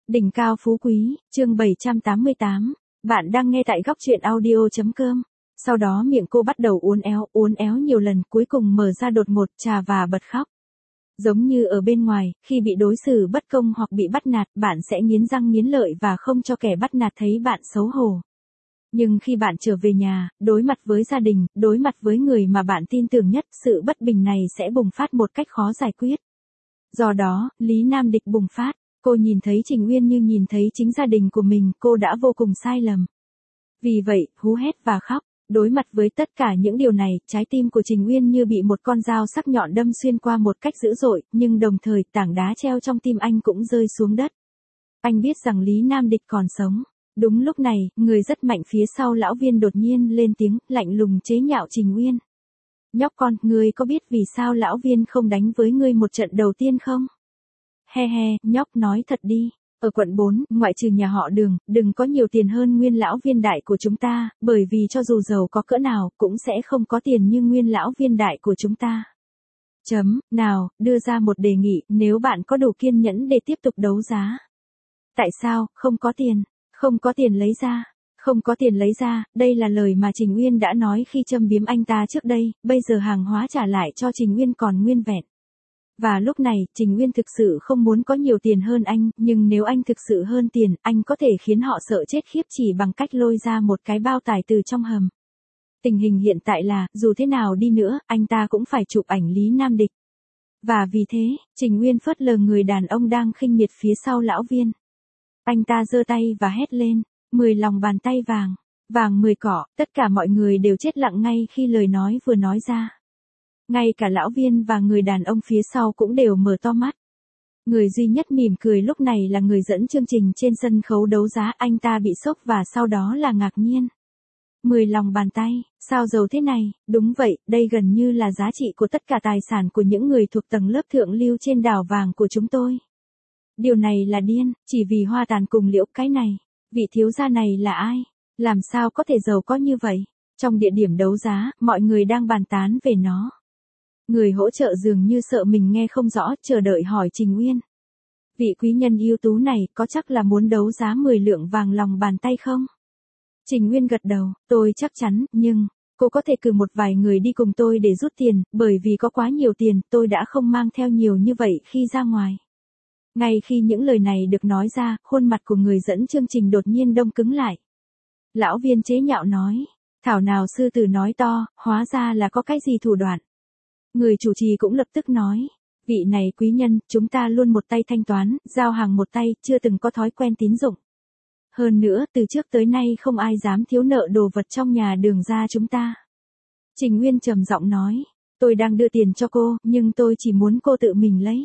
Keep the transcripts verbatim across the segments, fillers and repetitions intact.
Đỉnh cao phú quý, chương bảy trăm tám mươi tám. Bạn đang nghe tại góc truyện audio chấm com. Sau đó miệng cô bắt đầu uốn éo, uốn éo nhiều lần, cuối cùng mở ra đột ngột trà và bật khóc. Giống như ở bên ngoài, khi bị đối xử bất công hoặc bị bắt nạt, bạn sẽ nghiến răng nghiến lợi và không cho kẻ bắt nạt thấy bạn xấu hổ. Nhưng khi bạn trở về nhà, đối mặt với gia đình, đối mặt với người mà bạn tin tưởng nhất, sự bất bình này sẽ bùng phát một cách khó giải quyết. Do đó, Lý Nam Địch bùng phát. Cô nhìn thấy Trình Uyên như nhìn thấy chính gia đình của mình, cô đã vô cùng sai lầm. Vì vậy, hú hét và khóc. Đối mặt với tất cả những điều này, trái tim của Trình Uyên như bị một con dao sắc nhọn đâm xuyên qua một cách dữ dội, nhưng đồng thời tảng đá treo trong tim anh cũng rơi xuống đất. Anh biết rằng Lý Nam Địch còn sống. Đúng lúc này, người rất mạnh phía sau lão Viên đột nhiên lên tiếng, lạnh lùng chế nhạo Trình Uyên. Nhóc con, ngươi có biết vì sao lão Viên không đánh với ngươi một trận đầu tiên không? He he, nhóc nói thật đi. Ở quận bốn, ngoại trừ nhà họ Đường, đừng có nhiều tiền hơn nguyên lão Viên đại của chúng ta, bởi vì cho dù giàu có cỡ nào, cũng sẽ không có tiền như nguyên lão Viên đại của chúng ta. Chấm, nào, đưa ra một đề nghị, nếu bạn có đủ kiên nhẫn để tiếp tục đấu giá. Tại sao, không có tiền? Không có tiền lấy ra. Không có tiền lấy ra, đây là lời mà Trình Uyên đã nói khi châm biếm anh ta trước đây, bây giờ hàng hóa trả lại cho Trình Uyên còn nguyên vẹn. Và lúc này, Trình Uyên thực sự không muốn có nhiều tiền hơn anh, nhưng nếu anh thực sự hơn tiền, anh có thể khiến họ sợ chết khiếp chỉ bằng cách lôi ra một cái bao tải từ trong hầm. Tình hình hiện tại là, dù thế nào đi nữa, anh ta cũng phải chụp ảnh Lý Nam Địch. Và vì thế, Trình Uyên phớt lờ người đàn ông đang khinh miệt phía sau lão Viên. Anh ta giơ tay và hét lên, mười lòng bàn tay vàng, vàng mười cỏ, tất cả mọi người đều chết lặng ngay khi lời nói vừa nói ra. Ngay cả lão Viên và người đàn ông phía sau cũng đều mở to mắt. Người duy nhất mỉm cười lúc này là người dẫn chương trình trên sân khấu đấu giá, anh ta bị sốc và sau đó là ngạc nhiên. Mười lòng bàn tay, sao giàu thế này? Đúng vậy, đây gần như là giá trị của tất cả tài sản của những người thuộc tầng lớp thượng lưu trên đảo vàng của chúng tôi. Điều này là điên, chỉ vì hoa tàn cùng liễu cái này. Vị thiếu gia này là ai? Làm sao có thể giàu có như vậy? Trong địa điểm đấu giá, mọi người đang bàn tán về nó. Người hỗ trợ dường như sợ mình nghe không rõ, chờ đợi hỏi Trình Uyên. Vị quý nhân ưu tú này có chắc là muốn đấu giá mười lượng vàng lòng bàn tay không? Trình Uyên gật đầu, tôi chắc chắn, nhưng, cô có thể cử một vài người đi cùng tôi để rút tiền, bởi vì có quá nhiều tiền, tôi đã không mang theo nhiều như vậy khi ra ngoài. Ngay khi những lời này được nói ra, khuôn mặt của người dẫn chương trình đột nhiên đông cứng lại. Lão Viên chế nhạo nói, thảo nào sư tử nói to, hóa ra là có cái gì thủ đoạn. Người chủ trì cũng lập tức nói, vị này quý nhân, chúng ta luôn một tay thanh toán, giao hàng một tay, chưa từng có thói quen tín dụng. Hơn nữa, từ trước tới nay không ai dám thiếu nợ đồ vật trong nhà Đường gia chúng ta. Trình Uyên trầm giọng nói, tôi đang đưa tiền cho cô, nhưng tôi chỉ muốn cô tự mình lấy.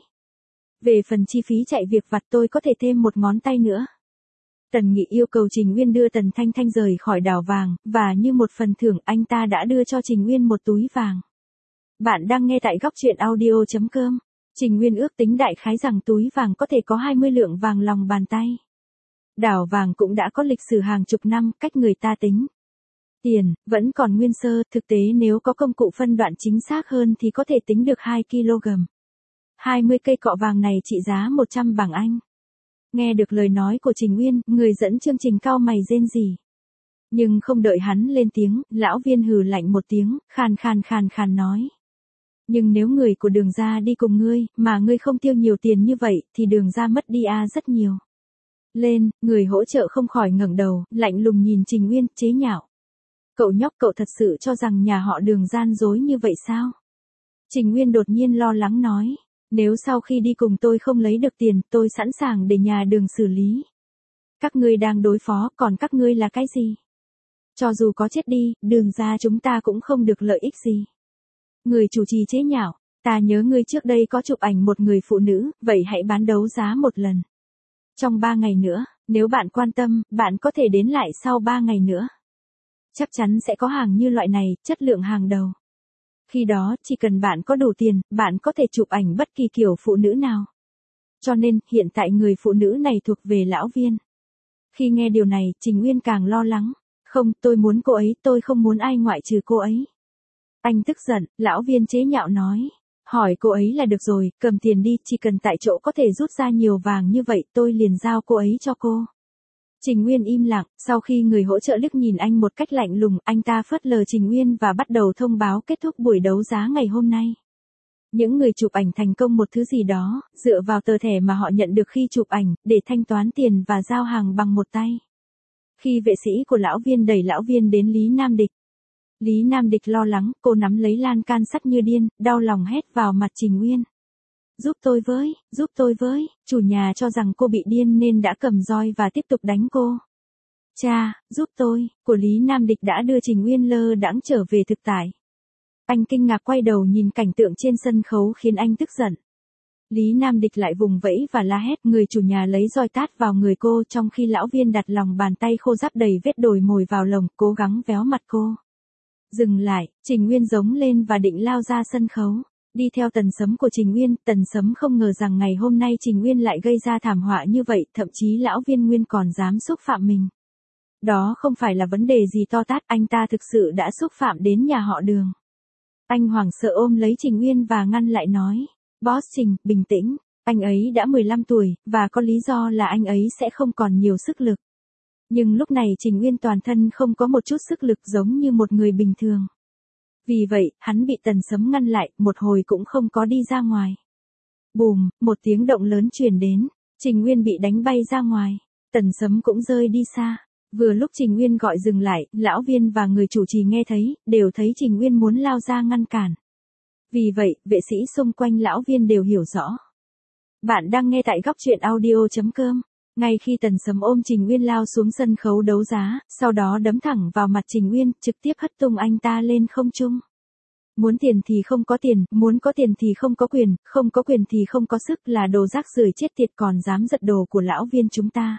Về phần chi phí chạy việc vặt tôi có thể thêm một ngón tay nữa. Tần Nghị yêu cầu Trình Uyên đưa Tần Thanh Thanh rời khỏi đảo vàng, và như một phần thưởng anh ta đã đưa cho Trình Uyên một túi vàng. Bạn đang nghe tại góc truyện audio chấm com. Trình Uyên ước tính đại khái rằng túi vàng có thể có hai mươi lượng vàng lòng bàn tay. Đảo vàng cũng đã có lịch sử hàng chục năm, cách người ta tính tiền, vẫn còn nguyên sơ, thực tế nếu có công cụ phân đoạn chính xác hơn thì có thể tính được hai ki lô gam. hai mươi cây cọ vàng này trị giá một trăm bảng Anh. Nghe được lời nói của Trình Uyên, người dẫn chương trình cau mày rên rỉ. Nhưng không đợi hắn lên tiếng, lão Viên hừ lạnh một tiếng, khàn khàn khàn khàn nói. Nhưng nếu người của Đường gia đi cùng ngươi, mà ngươi không tiêu nhiều tiền như vậy, thì Đường gia mất đi a rất nhiều. Lên, người hỗ trợ không khỏi ngẩng đầu, lạnh lùng nhìn Trình Uyên, chế nhạo. Cậu nhóc, cậu thật sự cho rằng nhà họ Đường gian dối như vậy sao? Trình Uyên đột nhiên lo lắng nói. Nếu sau khi đi cùng tôi không lấy được tiền, tôi sẵn sàng để nhà Đường xử lý. Các ngươi đang đối phó, còn các ngươi là cái gì? Cho dù có chết đi, Đường gia chúng ta cũng không được lợi ích gì. Người chủ trì chế nhạo, ta nhớ ngươi trước đây có chụp ảnh một người phụ nữ, vậy hãy bán đấu giá một lần. Trong ba ngày nữa, nếu bạn quan tâm, bạn có thể đến lại sau ba ngày nữa. Chắc chắn sẽ có hàng như loại này, chất lượng hàng đầu. Khi đó, chỉ cần bạn có đủ tiền, bạn có thể chụp ảnh bất kỳ kiểu phụ nữ nào. Cho nên, hiện tại người phụ nữ này thuộc về lão Viên. Khi nghe điều này, Trình Uyên càng lo lắng. Không, tôi muốn cô ấy, tôi không muốn ai ngoại trừ cô ấy. Anh tức giận, lão Viên chế nhạo nói. Hỏi cô ấy là được rồi, cầm tiền đi, chỉ cần tại chỗ có thể rút ra nhiều vàng như vậy tôi liền giao cô ấy cho cô. Trình Nguyên im lặng, sau khi người hỗ trợ liếc nhìn anh một cách lạnh lùng, anh ta phớt lờ Trình Nguyên và bắt đầu thông báo kết thúc buổi đấu giá ngày hôm nay. Những người chụp ảnh thành công một thứ gì đó, dựa vào tờ thẻ mà họ nhận được khi chụp ảnh, để thanh toán tiền và giao hàng bằng một tay. Khi vệ sĩ của lão Viên đẩy lão Viên đến Lý Nam Địch. Lý Nam Địch lo lắng, cô nắm lấy lan can sắt như điên, đau lòng hét vào mặt Trình Nguyên. Giúp tôi với, giúp tôi với, chủ nhà cho rằng cô bị điên nên đã cầm roi và tiếp tục đánh cô. Cha, giúp tôi, của Lý Nam Địch đã đưa Trình Nguyên lơ đãng trở về thực tại. Anh kinh ngạc quay đầu nhìn cảnh tượng trên sân khấu khiến anh tức giận. Lý Nam Địch lại vùng vẫy và la hét, người chủ nhà lấy roi tát vào người cô trong khi lão Viên đặt lòng bàn tay khô ráp đầy vết đồi mồi vào lồng, cố gắng véo mặt cô. Dừng lại, Trình Nguyên giống lên và định lao ra sân khấu. Đi theo Tần Sấm của Trình Nguyên, Tần Sấm không ngờ rằng ngày hôm nay Trình Nguyên lại gây ra thảm họa như vậy, thậm chí lão Viên Nguyên còn dám xúc phạm mình. Đó không phải là vấn đề gì to tát, anh ta thực sự đã xúc phạm đến nhà họ Đường. Anh hoảng sợ ôm lấy Trình Nguyên và ngăn lại nói, Boss Trình, bình tĩnh, anh ấy đã mười lăm tuổi, và có lý do là anh ấy sẽ không còn nhiều sức lực. Nhưng lúc này Trình Nguyên toàn thân không có một chút sức lực giống như một người bình thường. Vì vậy, hắn bị Tần Sấm ngăn lại, một hồi cũng không có đi ra ngoài. Bùm, một tiếng động lớn truyền đến, Trình Nguyên bị đánh bay ra ngoài, Tần Sấm cũng rơi đi xa. Vừa lúc Trình Nguyên gọi dừng lại, lão Viên và người chủ trì nghe thấy, đều thấy Trình Nguyên muốn lao ra ngăn cản. Vì vậy, vệ sĩ xung quanh lão Viên đều hiểu rõ. Bạn đang nghe tại góc truyện audio chấm com. Ngay khi Tần Sấm ôm Trình Nguyên lao xuống sân khấu đấu giá, sau đó đấm thẳng vào mặt Trình Nguyên, trực tiếp hất tung anh ta lên không trung. Muốn tiền thì không có tiền, muốn có tiền thì không có quyền, không có quyền thì không có sức, là đồ rác rưởi chết tiệt, còn dám giật đồ của lão Viên chúng ta.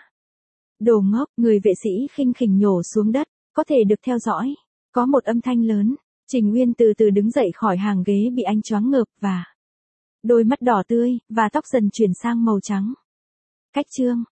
Đồ ngốc, người vệ sĩ khinh khỉnh nhổ xuống đất, có thể được theo dõi. Có một âm thanh lớn, Trình Nguyên từ từ đứng dậy khỏi hàng ghế bị anh choáng ngợp và đôi mắt đỏ tươi, và tóc dần chuyển sang màu trắng. Cách chương